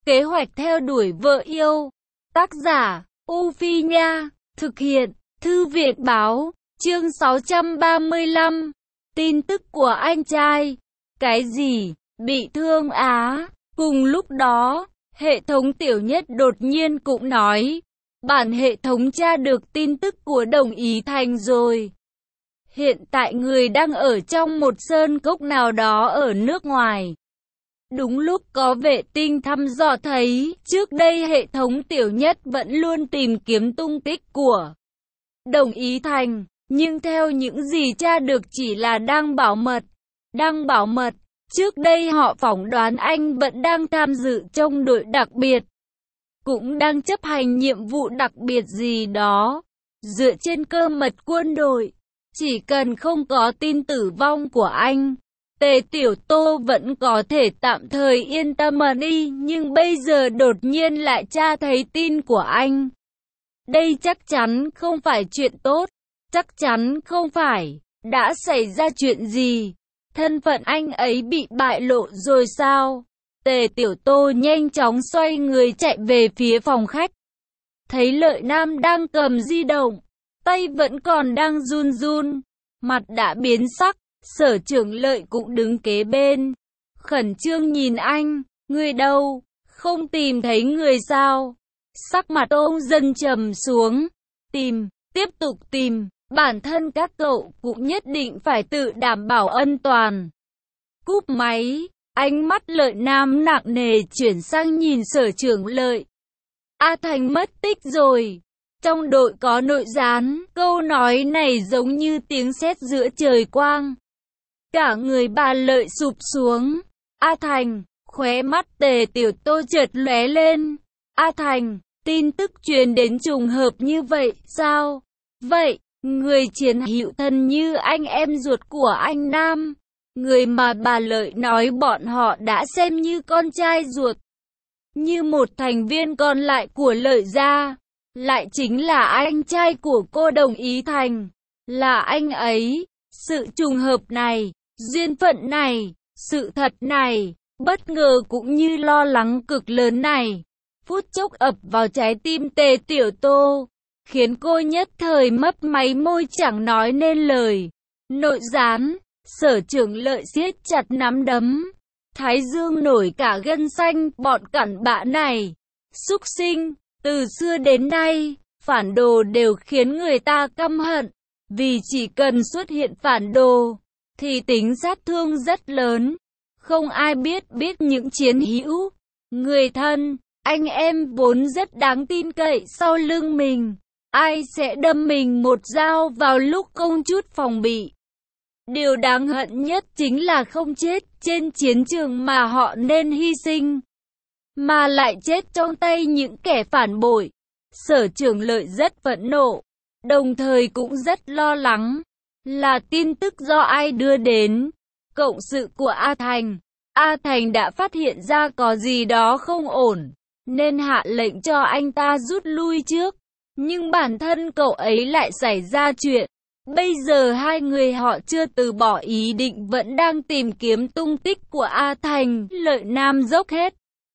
Kế hoạch theo đuổi vợ yêu. Tác giả, U Phi Nha. Thực hiện, Thư viện Báo. Chương 635. Tin tức của anh trai. Cái gì? Bị thương á? Cùng lúc đó, hệ thống Tiểu Nhất đột nhiên cũng nói. Bản hệ thống tra được tin tức của Đồng Ý Thành rồi. Hiện tại người đang ở trong một sơn cốc nào đó ở nước ngoài. Đúng lúc có vệ tinh thăm dò thấy, trước đây hệ thống Tiểu Nhất vẫn luôn tìm kiếm tung tích của Đồng Ý Thành, nhưng theo những gì tra được chỉ là đang bảo mật. Đang bảo mật, trước đây họ phỏng đoán anh vẫn đang tham dự trong đội đặc biệt, cũng đang chấp hành nhiệm vụ đặc biệt gì đó, dựa trên cơ mật quân đội. Chỉ cần không có tin tử vong của anh, Tề Tiểu Tô vẫn có thể tạm thời yên tâm đi, nhưng bây giờ đột nhiên lại tra thấy tin của anh. Đây chắc chắn không phải chuyện tốt, chắc chắn không phải. Đã xảy ra chuyện gì? Thân phận anh ấy bị bại lộ rồi sao? Tề Tiểu Tô nhanh chóng xoay người chạy về phía phòng khách. Thấy Lợi Nam đang cầm di động, tay vẫn còn đang run run, mặt đã biến sắc. Sở Trưởng Lợi cũng đứng kế bên, khẩn trương nhìn anh. Người đâu? Không tìm thấy người sao? Sắc mặt ông dần trầm xuống. Tìm, tiếp tục tìm. Bản thân các cậu cũng nhất định phải tự đảm bảo an toàn. Cúp máy, ánh mắt Lợi Nam nặng nề chuyển sang nhìn Sở Trưởng Lợi. A Thành mất tích rồi. Trong đội có nội gián. Câu nói này giống như tiếng sét giữa trời quang. Cả người bà Lợi sụp xuống. A Thành, khóe mắt Tề Tiểu Tô chợt lóe lên. A Thành, tin tức truyền đến trùng hợp như vậy sao? Vậy, người chiến hữu thân như anh em ruột của anh Nam, người mà bà Lợi nói bọn họ đã xem như con trai ruột, như một thành viên còn lại của Lợi gia, lại chính là anh trai của cô Đồng Ý Thành, là anh ấy. Sự trùng hợp này, duyên phận này, sự thật này, bất ngờ cũng như lo lắng cực lớn này, phút chốc ập vào trái tim Tề Tiểu Tô, khiến cô nhất thời mấp máy môi chẳng nói nên lời. Nội gián. Sở Trưởng Lợi siết chặt nắm đấm, thái dương nổi cả gân xanh. Bọn cặn bã này, súc sinh, từ xưa đến nay, phản đồ đều khiến người ta căm hận, vì chỉ cần xuất hiện phản đồ, thì tính sát thương rất lớn. Không ai biết những chiến hữu, người thân, anh em vốn rất đáng tin cậy sau lưng mình, ai sẽ đâm mình một dao vào lúc không chút phòng bị. Điều đáng hận nhất chính là không chết trên chiến trường mà họ nên hy sinh, mà lại chết trong tay những kẻ phản bội. Sở Trưởng Lợi rất phẫn nộ, đồng thời cũng rất lo lắng. Là tin tức do ai đưa đến? Cộng sự của A Thành. A Thành đã phát hiện ra có gì đó không ổn, nên hạ lệnh cho anh ta rút lui trước. Nhưng bản thân cậu ấy lại xảy ra chuyện. Bây giờ hai người họ chưa từ bỏ ý định, vẫn đang tìm kiếm tung tích của A Thành. Lợi Nam dốc hết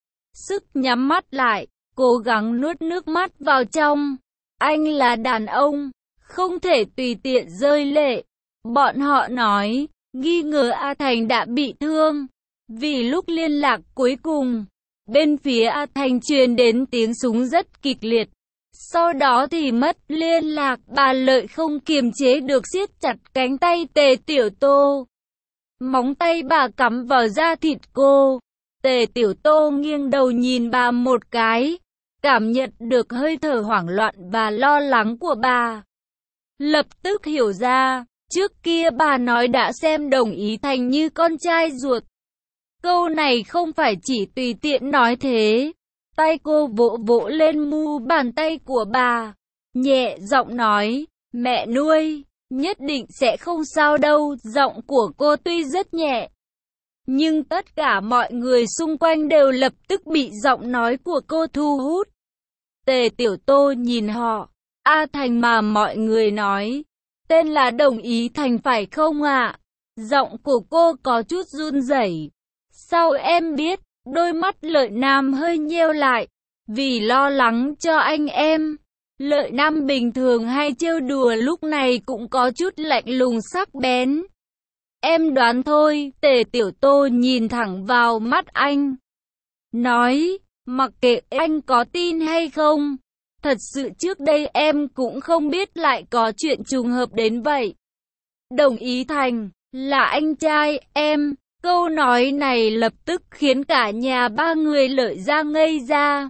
sức nhắm mắt lại, cố gắng nuốt nước mắt vào trong. Anh là đàn ông, không thể tùy tiện rơi lệ. Bọn họ nói, nghi ngờ A Thành đã bị thương. Vì lúc liên lạc cuối cùng, bên phía A Thành truyền đến tiếng súng rất kịch liệt. Sau đó thì mất liên lạc. Bà Lợi không kiềm chế được siết chặt cánh tay Tề Tiểu Tô. Móng tay bà cắm vào da thịt cô. Tề Tiểu Tô nghiêng đầu nhìn bà một cái, cảm nhận được hơi thở hoảng loạn và lo lắng của bà. Lập tức hiểu ra, trước kia bà nói đã xem Đồng Ý Thành như con trai ruột. Câu này không phải chỉ tùy tiện nói thế. Tay cô vỗ vỗ lên mu bàn tay của bà, nhẹ giọng nói, mẹ nuôi, nhất định sẽ không sao đâu. Giọng của cô tuy rất nhẹ, nhưng tất cả mọi người xung quanh đều lập tức bị giọng nói của cô thu hút. Tề Tiểu Tô nhìn họ. A Thành mà mọi người nói, tên là Đồng Ý Thành phải không ạ? Giọng của cô có chút run rẩy. Sao em biết? Đôi mắt Lợi Nam hơi nheo lại, vì lo lắng cho anh em. Lợi Nam bình thường hay trêu đùa lúc này cũng có chút lạnh lùng sắc bén. Em đoán thôi, Tề Tiểu Tô nhìn thẳng vào mắt anh. Nói, mặc kệ anh có tin hay không, thật sự trước đây em cũng không biết lại có chuyện trùng hợp đến vậy. Đồng Ý Thành, là anh trai em. Câu nói này lập tức khiến cả nhà ba người Lợi gia ngây ra.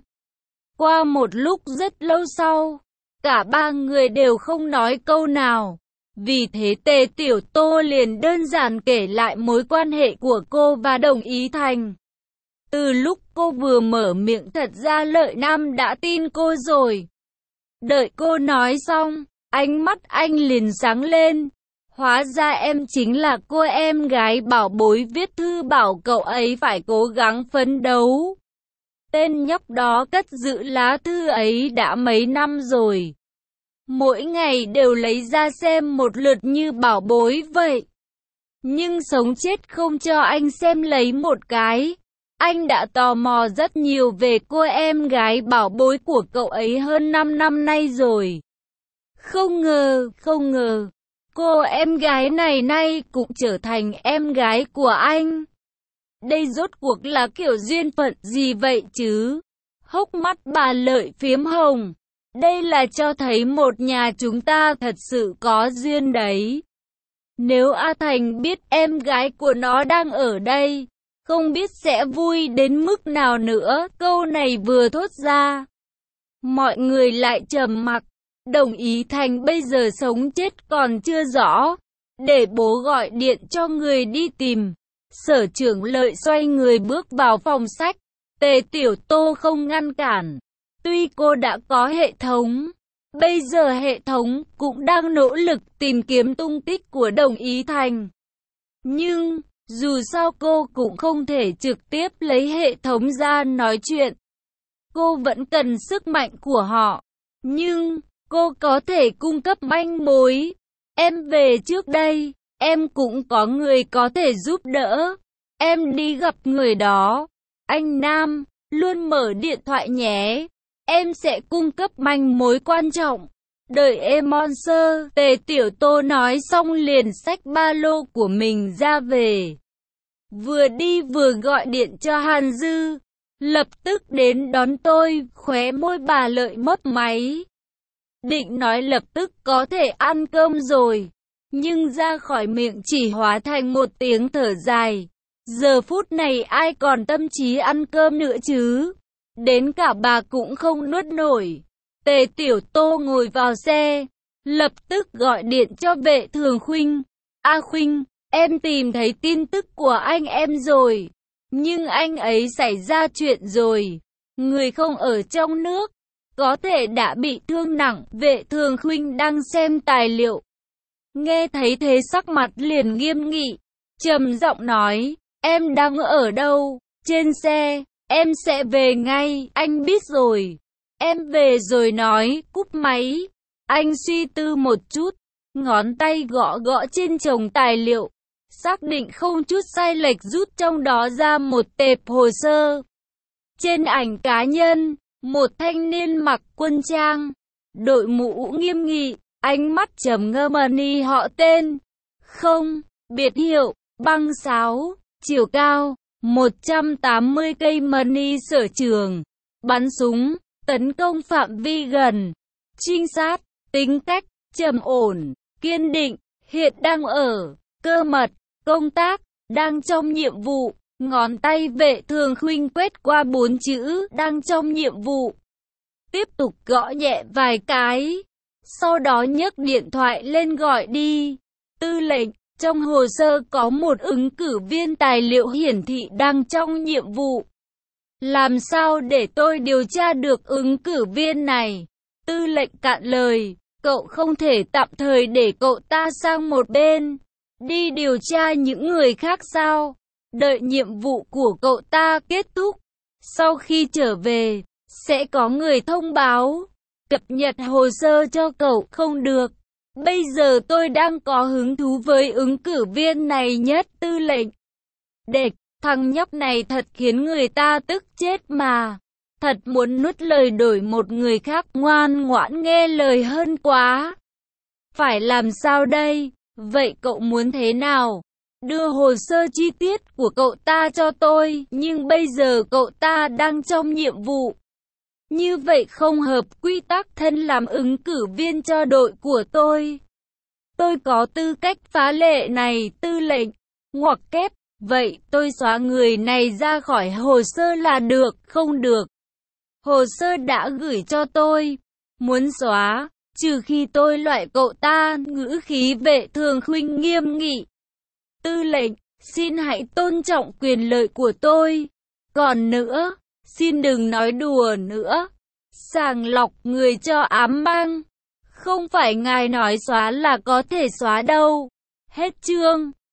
Qua một lúc rất lâu sau, cả ba người đều không nói câu nào. Vì thế Tề Tiểu Tô liền đơn giản kể lại mối quan hệ của cô và Đồng Ý Thành. Từ lúc cô vừa mở miệng thật ra Lợi Nam đã tin cô rồi. Đợi cô nói xong, ánh mắt anh liền sáng lên. Hóa ra em chính là cô em gái bảo bối viết thư bảo cậu ấy phải cố gắng phấn đấu. Tên nhóc đó cất giữ lá thư ấy đã mấy năm rồi. Mỗi ngày đều lấy ra xem một lượt như bảo bối vậy. Nhưng sống chết không cho anh xem lấy một cái. Anh đã tò mò rất nhiều về cô em gái bảo bối của cậu ấy hơn 5 năm nay rồi. Không ngờ, cô em gái này nay cũng trở thành em gái của anh. Đây rốt cuộc là kiểu duyên phận gì vậy chứ? Hốc mắt bà Lợi phiếm hồng. Đây là cho thấy một nhà chúng ta thật sự có duyên đấy. Nếu A Thành biết em gái của nó đang ở đây, không biết sẽ vui đến mức nào nữa. Câu này vừa thốt ra, mọi người lại trầm mặc. Đồng Ý Thành bây giờ sống chết còn chưa rõ, để bố gọi điện cho người đi tìm. Sở trưởng Lợi xoay người bước vào phòng sách. Tề Tiểu Tô không ngăn cản. Tuy cô đã có hệ thống, bây giờ hệ thống cũng đang nỗ lực tìm kiếm tung tích của Đồng Ý Thành. Nhưng, dù sao cô cũng không thể trực tiếp lấy hệ thống ra nói chuyện. Cô vẫn cần sức mạnh của họ. Nhưng, cô có thể cung cấp manh mối. Em về trước đây, em cũng có người có thể giúp đỡ. Em đi gặp người đó. Anh Nam, luôn mở điện thoại nhé. Em sẽ cung cấp manh mối quan trọng. Đợi em Monster. Tề Tiểu Tô nói xong liền xách ba lô của mình ra về. Vừa đi vừa gọi điện cho Hàn Dư. Lập tức đến đón tôi. Khóe môi bà Lợi mấp máy. Định nói lập tức có thể ăn cơm rồi. Nhưng ra khỏi miệng chỉ hóa thành một tiếng thở dài. Giờ phút này ai còn tâm trí ăn cơm nữa chứ? Đến cả bà cũng không nuốt nổi. Tề Tiểu Tô ngồi vào xe, lập tức gọi điện cho Vệ Thường Khuynh. A Khuynh, em tìm thấy tin tức của anh em rồi. Nhưng anh ấy xảy ra chuyện rồi. Người không ở trong nước, có thể đã bị thương nặng. Vệ Thường Khuynh đang xem tài liệu. Nghe thấy thế sắc mặt liền nghiêm nghị, trầm giọng nói, em đang ở đâu? Trên xe. Em sẽ về ngay, anh biết rồi. Em về rồi nói, cúp máy. Anh suy tư một chút, ngón tay gõ gõ trên chồng tài liệu, xác định không chút sai lệch rút trong đó ra một tệp hồ sơ. Trên ảnh cá nhân, một thanh niên mặc quân trang, đội mũ nghiêm nghị, ánh mắt trầm ngâm ni họ tên. Không, biệt hiệu, băng sáo, chiều cao 180 cây money sở trường, bắn súng, tấn công phạm vi gần, trinh sát, tính cách, trầm ổn, kiên định, hiện đang ở, cơ mật, công tác, đang trong nhiệm vụ. Ngón tay Vệ Thường Khuynh quét qua 4 chữ, đang trong nhiệm vụ. Tiếp tục gõ nhẹ vài cái, sau đó nhấc điện thoại lên gọi đi. Tư lệnh, trong hồ sơ có một ứng cử viên tài liệu hiển thị đang trong nhiệm vụ. Làm sao để tôi điều tra được ứng cử viên này? Tư lệnh cạn lời, cậu không thể tạm thời để cậu ta sang một bên, đi điều tra những người khác sao? Đợi nhiệm vụ của cậu ta kết thúc, sau khi trở về, sẽ có người thông báo, cập nhật hồ sơ cho cậu. Không được. Bây giờ tôi đang có hứng thú với ứng cử viên này nhất. Tư lệnh. Địch, Thằng nhóc này thật khiến người ta tức chết mà. Thật muốn nuốt lời đổi một người khác ngoan ngoãn nghe lời hơn quá. Phải làm sao đây? Vậy cậu muốn thế nào? Đưa hồ sơ chi tiết của cậu ta cho tôi, nhưng bây giờ cậu ta đang trong nhiệm vụ. Như vậy không hợp quy tắc thân làm ứng cử viên cho đội của tôi. Tôi có tư cách phá lệ này, tư lệnh. Ngoặc kép, vậy tôi xóa người này ra khỏi hồ sơ là được, không được. Hồ sơ đã gửi cho tôi. Muốn xóa, trừ khi tôi loại cậu ta, ngữ khí Vệ Thường Khuynh nghiêm nghị. Tư lệnh, xin hãy tôn trọng quyền lợi của tôi. Còn nữa, xin đừng nói đùa nữa. Sàng lọc người cho ám băng. Không phải ngài nói xóa là có thể xóa đâu. Hết chương.